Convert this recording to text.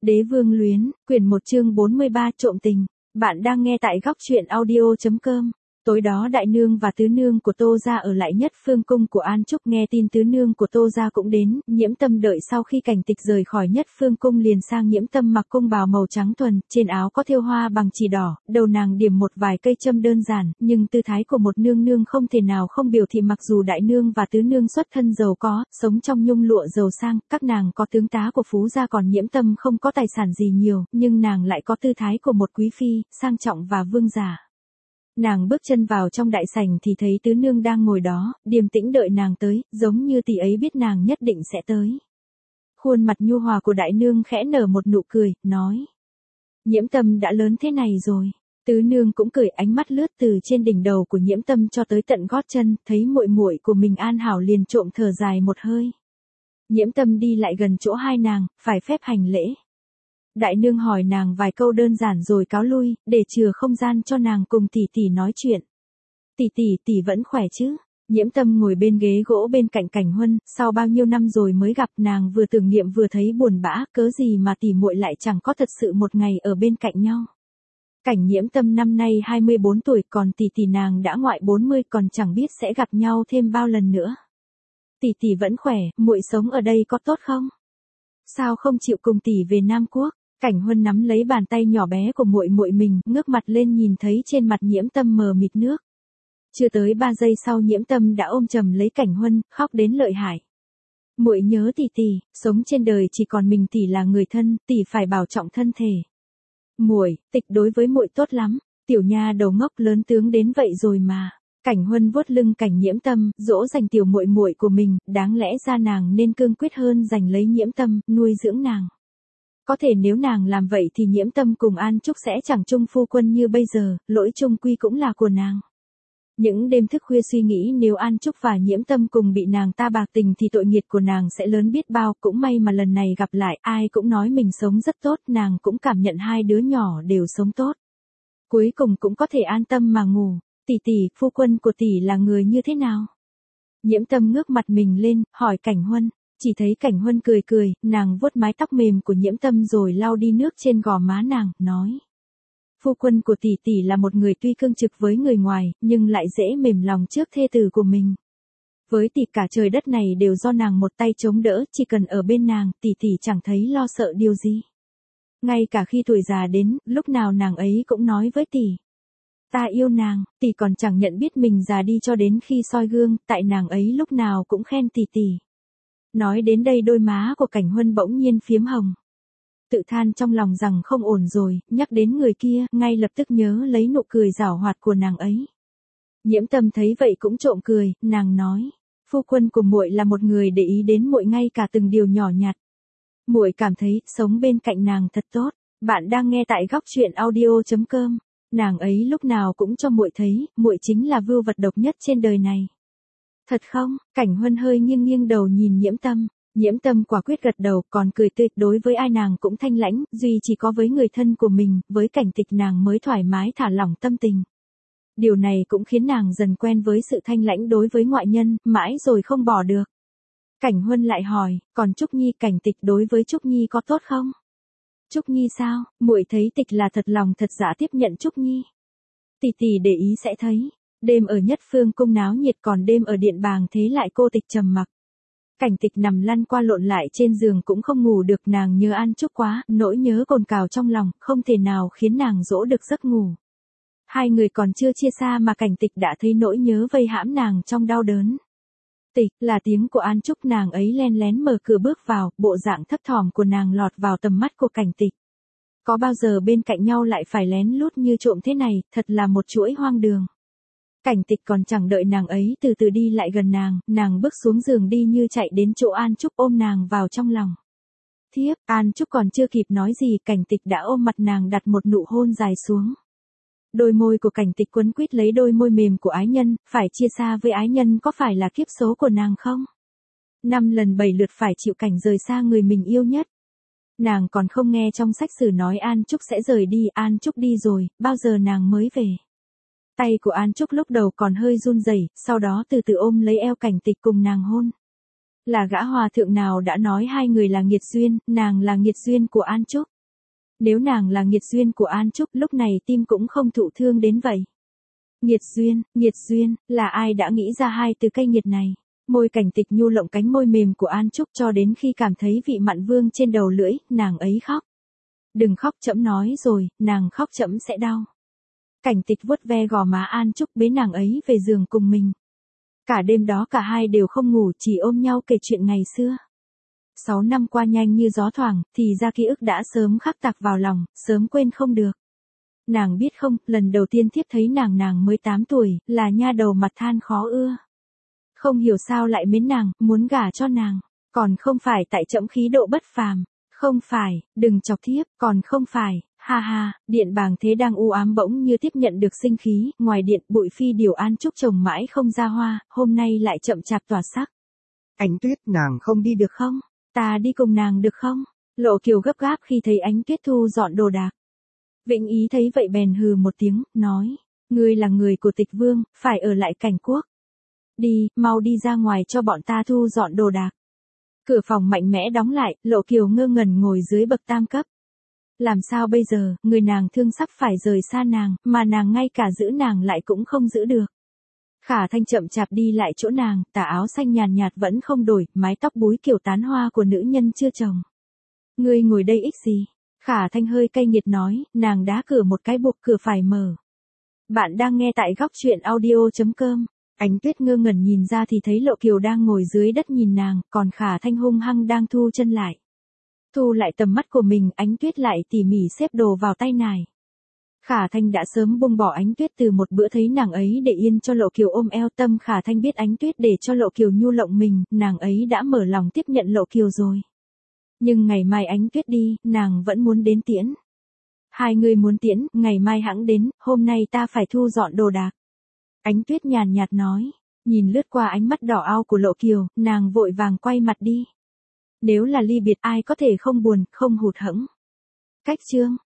Đế vương luyến, quyển 1 chương 43 trộm tình. Bạn đang nghe tại góc truyện audio.com. Tối đó đại nương và tứ nương của Tô gia ở lại nhất phương cung của An Trúc, nghe tin tứ nương của Tô gia cũng đến, Nhiễm Tâm đợi sau khi Cảnh Tịch rời khỏi nhất phương cung liền sang Nhiễm Tâm mặc cung bào màu trắng thuần, trên áo có thêu hoa bằng chỉ đỏ, đầu nàng điểm một vài cây châm đơn giản, nhưng tư thái của một nương nương không thể nào không biểu thị mặc dù đại nương và tứ nương xuất thân giàu có, sống trong nhung lụa giàu sang, các nàng có tướng tá của phú gia còn Nhiễm Tâm không có tài sản gì nhiều, nhưng nàng lại có tư thái của một quý phi, sang trọng và vương giả. Nàng bước chân vào trong đại sảnh thì thấy tứ nương đang ngồi đó, điềm tĩnh đợi nàng tới, giống như tỷ ấy biết nàng nhất định sẽ tới. Khuôn mặt nhu hòa của đại nương khẽ nở một nụ cười, nói: Nhiễm Tâm đã lớn thế này rồi. Tứ nương cũng cười, ánh mắt lướt từ trên đỉnh đầu của Nhiễm Tâm cho tới tận gót chân, thấy muội muội của mình an hảo liền trộm thở dài một hơi. Nhiễm Tâm đi lại gần chỗ hai nàng, phải phép hành lễ. Đại nương hỏi nàng vài câu đơn giản rồi cáo lui, để chừa không gian cho nàng cùng tỷ tỷ nói chuyện. Tỷ vẫn khỏe chứ? Nhiễm Tâm ngồi bên ghế gỗ bên cạnh Cảnh Huân, sau bao nhiêu năm rồi mới gặp, nàng vừa tưởng niệm vừa thấy buồn bã, cớ gì mà tỷ muội lại chẳng có thật sự một ngày ở bên cạnh nhau. Cảnh Nhiễm Tâm năm nay 24 tuổi, còn tỷ nàng đã ngoại 40, còn chẳng biết sẽ gặp nhau thêm bao lần nữa. Tỷ vẫn khỏe, muội sống ở đây có tốt không? Sao không chịu cùng tỷ về Nam Quốc? Cảnh Huân nắm lấy bàn tay nhỏ bé của muội muội mình, ngước mặt lên nhìn thấy trên mặt Nhiễm Tâm mờ mịt nước. Chưa tới 3 giây sau Nhiễm Tâm đã ôm chầm lấy Cảnh Huân, khóc đến lợi hại. Muội nhớ tỷ, sống trên đời chỉ còn mình tỷ là người thân, tỷ phải bảo trọng thân thể. Muội, Tịch đối với muội tốt lắm, tiểu nha đầu ngốc lớn tướng đến vậy rồi mà. Cảnh Huân vuốt lưng Cảnh Nhiễm Tâm, dỗ dành tiểu muội muội của mình, đáng lẽ ra nàng nên cương quyết hơn giành lấy Nhiễm Tâm, nuôi dưỡng nàng. Có thể nếu nàng làm vậy thì Nhiễm Tâm cùng An Trúc sẽ chẳng chung phu quân như bây giờ, lỗi chung quy cũng là của nàng. Những đêm thức khuya suy nghĩ nếu An Trúc và Nhiễm Tâm cùng bị nàng ta bạc tình thì tội nghiệp của nàng sẽ lớn biết bao, cũng may mà lần này gặp lại, ai cũng nói mình sống rất tốt, nàng cũng cảm nhận hai đứa nhỏ đều sống tốt. Cuối cùng cũng có thể an tâm mà ngủ. Tỷ, phu quân của tỷ là người như thế nào? Nhiễm Tâm ngước mặt mình lên, hỏi Cảnh Huân. Chỉ thấy Cảnh Huân cười, nàng vuốt mái tóc mềm của Nhiễm Tâm rồi lau đi nước trên gò má nàng, nói: Phu quân của tỷ là một người tuy cương trực với người ngoài, nhưng lại dễ mềm lòng trước thê tử của mình. Với tỷ cả trời đất này đều do nàng một tay chống đỡ, chỉ cần ở bên nàng, tỷ chẳng thấy lo sợ điều gì. Ngay cả khi tuổi già đến, lúc nào nàng ấy cũng nói với tỷ: Ta yêu nàng, tỷ còn chẳng nhận biết mình già đi cho đến khi soi gương, tại nàng ấy lúc nào cũng khen tỷ. Nói đến đây đôi má của Cảnh Huân bỗng nhiên phiếm hồng. Tự than trong lòng rằng không ổn rồi, nhắc đến người kia, ngay lập tức nhớ lấy nụ cười giảo hoạt của nàng ấy. Nhiễm Tâm thấy vậy cũng trộm cười, nàng nói: Phu quân của muội là một người để ý đến muội ngay cả từng điều nhỏ nhặt. Muội cảm thấy sống bên cạnh nàng thật tốt. Bạn đang nghe tại góc truyện audio.com. Nàng ấy lúc nào cũng cho muội thấy, muội chính là vưu vật độc nhất trên đời này. Thật không? Cảnh Huân hơi nghiêng đầu nhìn Nhiễm Tâm. Nhiễm Tâm quả quyết gật đầu, còn cười tươi, đối với ai nàng cũng thanh lãnh, duy chỉ có với người thân của mình, với Cảnh Tịch nàng mới thoải mái thả lỏng tâm tình. Điều này cũng khiến nàng dần quen với sự thanh lãnh đối với ngoại nhân, mãi rồi không bỏ được. Cảnh Huân lại hỏi, còn Trúc Nhi, Cảnh Tịch đối với Trúc Nhi có tốt không? Trúc Nhi sao? Muội thấy Tịch là thật lòng thật dạ tiếp nhận Trúc Nhi. Tỷ để ý sẽ thấy. Đêm ở nhất phương cung náo nhiệt, còn đêm ở điện bàng thế lại cô tịch trầm mặc. Cảnh Tịch nằm lăn qua lộn lại trên giường cũng không ngủ được, nàng nhớ An Trúc quá, nỗi nhớ cồn cào trong lòng, không thể nào khiến nàng dỗ được giấc ngủ. Hai người còn chưa chia xa mà Cảnh Tịch đã thấy nỗi nhớ vây hãm nàng trong đau đớn. Tịch, là tiếng của An Trúc, nàng ấy len lén mở cửa bước vào, bộ dạng thấp thỏm của nàng lọt vào tầm mắt của Cảnh Tịch. Có bao giờ bên cạnh nhau lại phải lén lút như trộm thế này, thật là một chuỗi hoang đường. Cảnh Tịch còn chẳng đợi nàng ấy từ từ đi lại gần nàng bước xuống giường đi như chạy đến chỗ An Trúc ôm nàng vào trong lòng. Thiếp, An Trúc còn chưa kịp nói gì, Cảnh Tịch đã ôm mặt nàng đặt một nụ hôn dài xuống. Đôi môi của Cảnh Tịch quấn quýt lấy đôi môi mềm của ái nhân, phải chia xa với ái nhân có phải là kiếp số của nàng không? 5 lần 7 lượt phải chịu cảnh rời xa người mình yêu nhất. Nàng còn không nghe trong sách sử nói An Trúc sẽ rời đi, An Trúc đi rồi, bao giờ nàng mới về? Tay của An Trúc lúc đầu còn hơi run rẩy, sau đó từ từ ôm lấy eo Cảnh Tịch cùng nàng hôn. Là gã hòa thượng nào đã nói hai người là nghiệt duyên, nàng là nghiệt duyên của An Trúc. Nếu nàng là nghiệt duyên của An Trúc lúc này tim cũng không thụ thương đến vậy. Nghiệt duyên, là ai đã nghĩ ra hai từ cây nghiệt này? Môi Cảnh Tịch nhu lộng cánh môi mềm của An Trúc cho đến khi cảm thấy vị mặn vương trên đầu lưỡi, nàng ấy khóc. Đừng khóc trẫm nói rồi, nàng khóc trẫm sẽ đau. Cảnh Tịch vuốt ve gò má An Trúc bế nàng ấy về giường cùng mình. Cả đêm đó cả hai đều không ngủ chỉ ôm nhau kể chuyện ngày xưa. 6 năm qua nhanh như gió thoảng, thì ra ký ức đã sớm khắc tạc vào lòng, sớm quên không được. Nàng biết không, lần đầu tiên thiếp thấy nàng mới 8 tuổi, là nha đầu mặt than khó ưa. Không hiểu sao lại mến nàng, muốn gả cho nàng. Còn không phải tại trẫm khí độ bất phàm. Không phải, đừng chọc thiếp, còn không phải, ha ha, điện bàng thế đang u ám bỗng như tiếp nhận được sinh khí, ngoài điện bụi phi điều An Trúc trồng mãi không ra hoa, hôm nay lại chậm chạp tỏa sắc. Ánh Tuyết nàng không đi được không? Ta đi cùng nàng được không? Lộ Kiều gấp gáp khi thấy Ánh Tuyết thu dọn đồ đạc. Vĩnh Ý thấy vậy bèn hừ một tiếng, nói, ngươi là người của Tịch Vương, phải ở lại Cảnh Quốc. Đi, mau đi ra ngoài cho bọn ta thu dọn đồ đạc. Cửa phòng mạnh mẽ đóng lại, Lộ Kiều ngơ ngẩn ngồi dưới bậc tam cấp. Làm sao bây giờ, người nàng thương sắp phải rời xa nàng, mà nàng ngay cả giữ nàng lại cũng không giữ được. Khả Thanh chậm chạp đi lại chỗ nàng, tà áo xanh nhàn nhạt vẫn không đổi, mái tóc búi kiểu tán hoa của nữ nhân chưa chồng. Ngươi ngồi đây ích gì? Khả Thanh hơi cay nghiệt nói, nàng đá cửa một cái buộc cửa phải mở. Bạn đang nghe tại góc truyện audio.com. Ánh Tuyết ngơ ngẩn nhìn ra thì thấy Lộ Kiều đang ngồi dưới đất nhìn nàng, còn Khả Thanh hung hăng đang thu chân lại. Thu lại tầm mắt của mình, Ánh Tuyết lại tỉ mỉ xếp đồ vào tay nải. Khả Thanh đã sớm buông bỏ Ánh Tuyết từ một bữa thấy nàng ấy để yên cho Lộ Kiều ôm eo tâm. Khả Thanh biết Ánh Tuyết để cho Lộ Kiều nhu lộng mình, nàng ấy đã mở lòng tiếp nhận Lộ Kiều rồi. Nhưng ngày mai Ánh Tuyết đi, nàng vẫn muốn đến tiễn. Hai người muốn tiễn, ngày mai hẵng đến, hôm nay ta phải thu dọn đồ đạc. Ánh Tuyết nhàn nhạt nói, nhìn lướt qua ánh mắt đỏ ao của Lộ Kiều, nàng vội vàng quay mặt đi. Nếu là ly biệt ai có thể không buồn, không hụt hẫng. Cách chương